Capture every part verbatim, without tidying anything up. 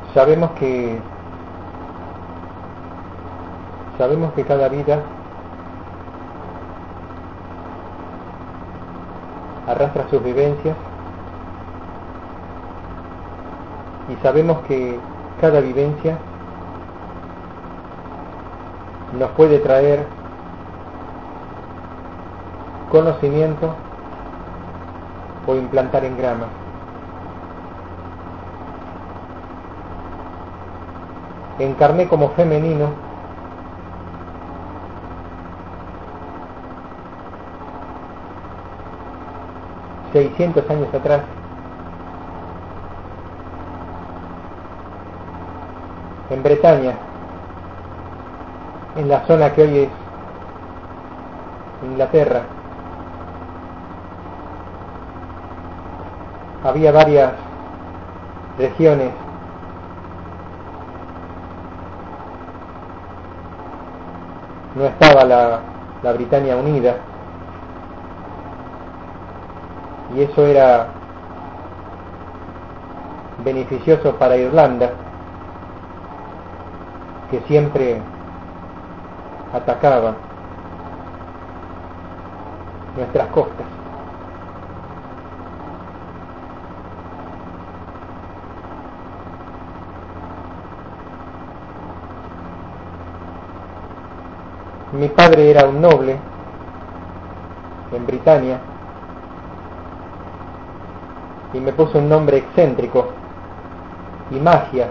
Sabemos que sabemos que cada vida arrastra sus vivencias y sabemos que cada vivencia nos puede traer conocimiento o implantar en grama. Encarné como femenino seiscientos años atrás en Bretaña, en la zona que hoy es Inglaterra. Había varias regiones no estaba la, la Britania unida, y eso era beneficioso para Irlanda, que siempre atacaba nuestras costas. Mi padre era un noble en Britania y me puso un nombre excéntrico, y magia,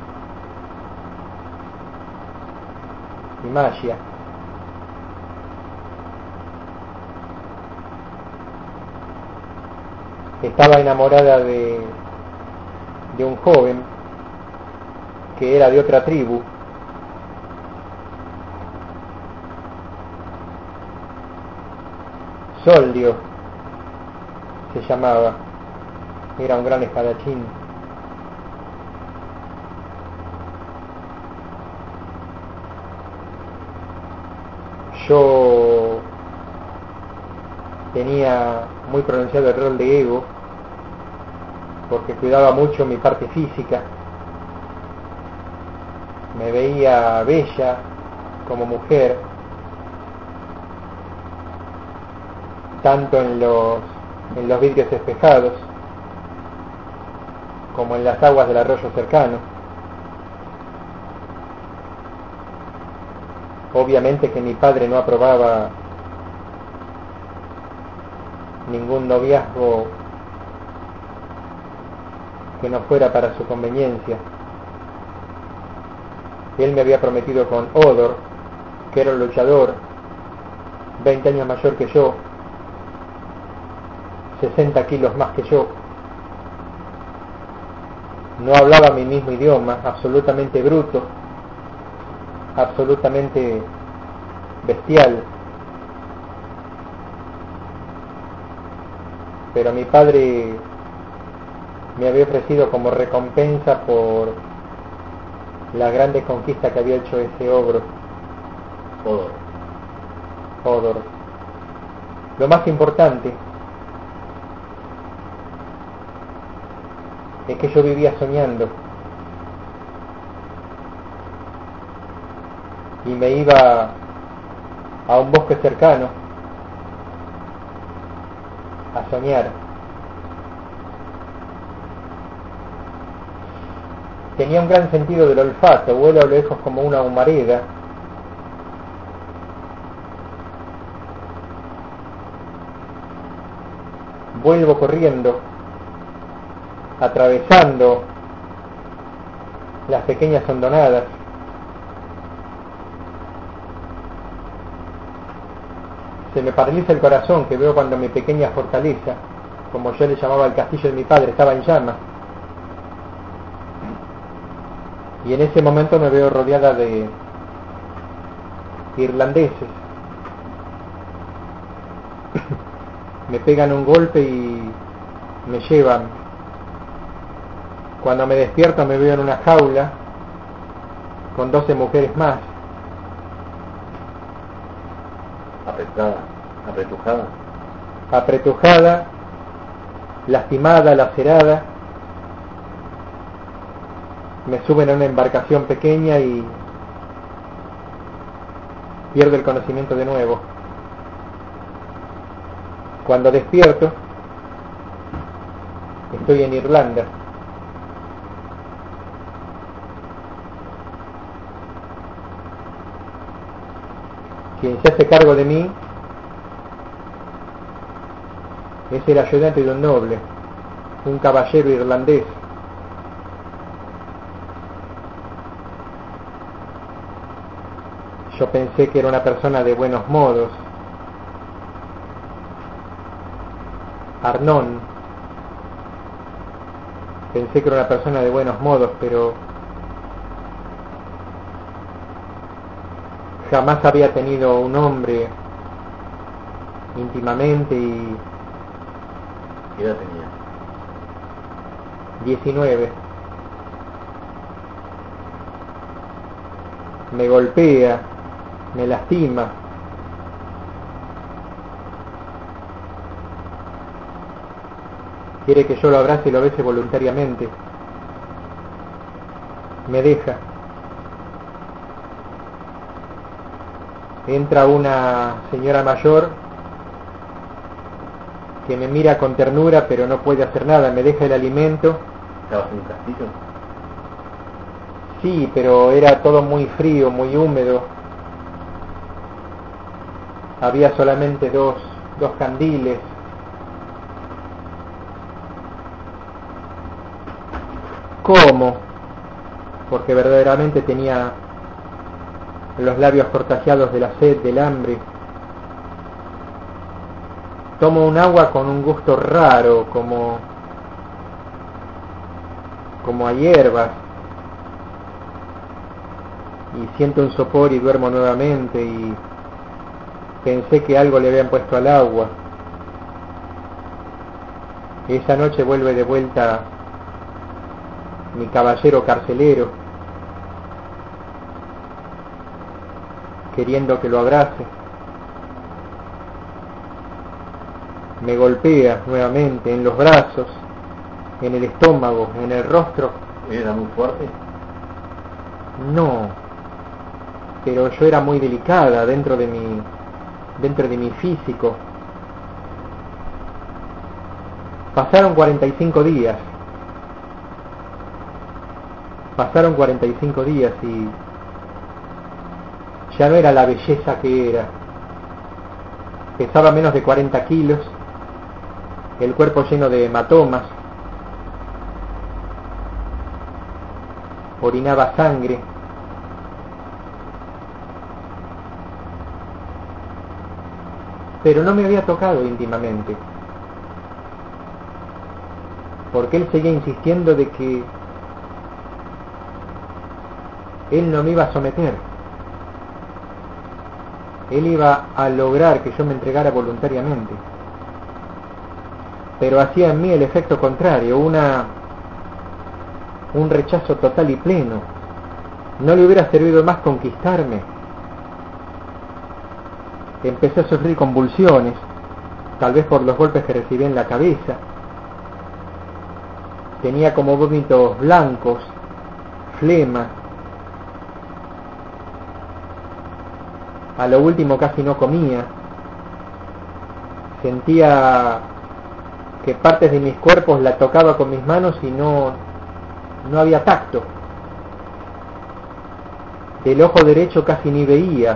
y magia. Estaba enamorada de, de un joven que era de otra tribu, Soldio se llamaba, era un gran espadachín. Yo tenía muy pronunciado el rol de ego, porque cuidaba mucho mi parte física, me veía bella como mujer, tanto en los, en los vidrios espejados como en las aguas del arroyo cercano. Obviamente que mi padre no aprobaba ningún noviazgo que no fuera para su conveniencia. Él me había prometido con Odor, que era un luchador, veinte años mayor que yo, sesenta kilos más que yo. No hablaba mi mismo idioma, absolutamente bruto, absolutamente bestial. Pero mi padre me había ofrecido como recompensa por la grande conquista que había hecho ese ogro. Odor. Odor. Lo más importante es que yo vivía soñando y me iba a un bosque cercano a soñar. Tenía un gran sentido del olfato, vuelo a lo lejos como una humareda. Vuelvo corriendo, atravesando las pequeñas hondonadas. Se me paraliza el corazón que veo cuando mi pequeña fortaleza, como yo le llamaba el castillo de mi padre, estaba en llamas. Y en ese momento me veo rodeada de irlandeses. Me pegan un golpe y me llevan. Cuando me despierto me veo en una jaula con doce mujeres más. Apretada, apretujada. Apretujada, lastimada, lacerada. me suben a una embarcación pequeña y pierdo el conocimiento de nuevo. Cuando despierto, estoy en Irlanda. Quien se hace cargo de mí es el ayudante de un noble, un caballero irlandés. Yo pensé que era una persona de buenos modos. Arnón. Pensé que era una persona de buenos modos, pero jamás había tenido un hombre íntimamente y... ¿Qué edad tenía? diecinueve. Me golpea, me lastima. Quiere que yo lo abrace y lo bese voluntariamente. Me deja. Entra una señora mayor que me mira con ternura, pero no puede hacer nada. Me deja el alimento. ¿Estabas en un castillo? Sí, pero era todo muy frío, muy húmedo. Había solamente dos, dos candiles. ¿Cómo? Porque verdaderamente tenía los labios cortajeados de la sed, del hambre. Tomo un agua con un gusto raro, como como a hierbas, y siento un sopor y duermo nuevamente, y pensé que algo le habían puesto al agua. Esa noche vuelve de vuelta mi caballero carcelero, queriendo que lo abrace. Me golpea nuevamente en los brazos, en el estómago, en el rostro. ¿Era muy fuerte? No, pero yo era muy delicada dentro de mi, dentro de mi físico. Pasaron cuarenta y cinco días. Pasaron cuarenta y cinco días y ya no era la belleza que era. Pesaba menos de cuarenta kilos, el cuerpo lleno de hematomas, orinaba sangre. Pero no me había tocado íntimamente, porque él seguía insistiendo de que él no me iba a someter. Él iba a lograr que yo me entregara voluntariamente. Pero hacía en mí el efecto contrario, una un rechazo total y pleno. No le hubiera servido más conquistarme. Empecé a sufrir convulsiones, tal vez por los golpes que recibí en la cabeza. Tenía como vómitos blancos, flema. A lo último casi no comía. Sentía que partes de mis cuerpos la tocaba con mis manos y no, no había tacto. Del ojo derecho casi ni veía.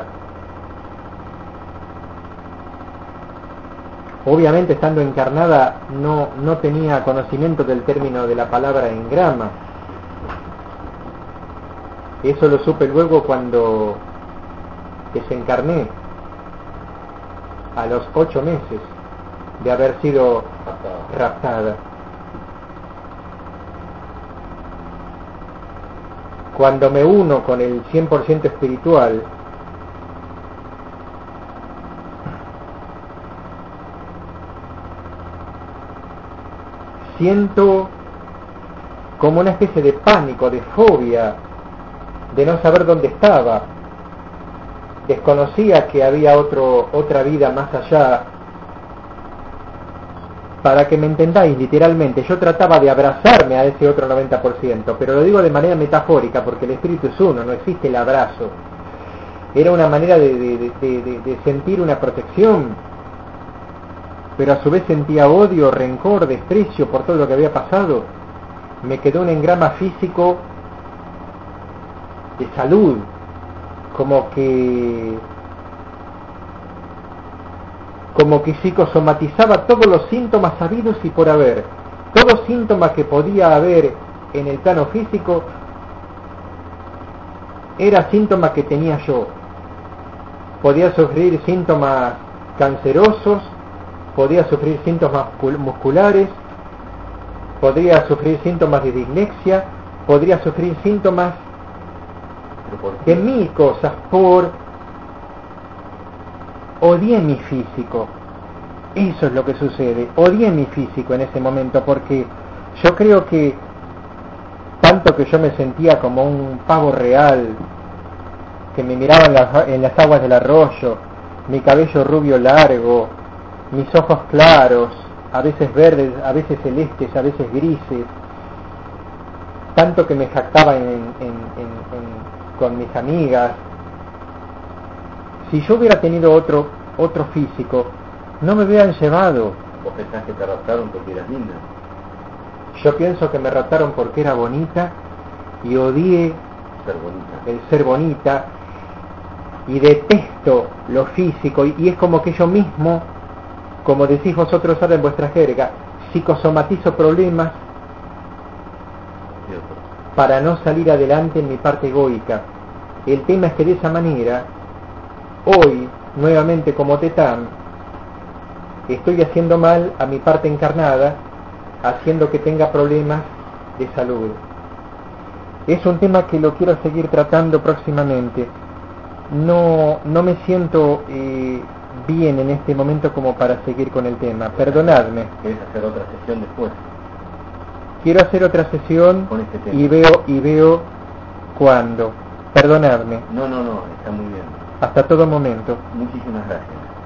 Obviamente, estando encarnada, no, no tenía conocimiento del término de la palabra engrama. Eso lo supe luego cuando desencarné, a los ocho meses de haber sido raptada. Cuando me uno con el cien por ciento espiritual, siento como una especie de pánico, de fobia, de no saber dónde estaba. Desconocía que había otro, otra vida más allá. para que me entendáis literalmente, yo trataba de abrazarme a ese otro noventa por ciento, pero lo digo de manera metafórica porque el espíritu es uno, no existe el abrazo. Era una manera de, de, de, de, de sentir una protección, pero a su vez sentía odio, rencor, desprecio por todo lo que había pasado. Me quedó un engrama físico de salud, como que como que psicosomatizaba todos los síntomas sabidos y por haber. Todo síntoma que podía haber en el plano físico era síntoma que tenía yo. Podía sufrir síntomas cancerosos, podía sufrir síntomas musculares, podría sufrir síntomas de dislexia, podría sufrir síntomas de mil cosas por odié mi físico. Eso es lo que sucede, odié mi físico en ese momento, porque yo creo que tanto que yo me sentía como un pavo real, que me miraba en las, en las aguas del arroyo, mi cabello rubio largo, mis ojos claros, a veces verdes, a veces celestes, a veces grises, tanto que me jactaba en, en, en, en, con mis amigas. Si yo hubiera tenido otro otro físico, no me hubieran llevado. ¿Vos pensás que te raptaron porque eras linda? Yo pienso que me raptaron porque era bonita y odié Ser bonita. el ser bonita y detesto lo físico, y, y es como que yo mismo, como decís vosotros ahora en vuestra jerga, psicosomatizo problemas para no salir adelante en mi parte egoica. El tema es que de esa manera, hoy, nuevamente como Tetán, estoy haciendo mal a mi parte encarnada, haciendo que tenga problemas de salud. Es un tema que lo quiero seguir tratando próximamente. No, no me siento eh, bien en este momento como para seguir con el tema. Perdonadme. ¿Querés hacer otra sesión después? Quiero hacer otra sesión con este tema. y veo y veo cuándo. Perdonadme. No, no, no, está muy bien. Hasta todo momento. Muchísimas gracias.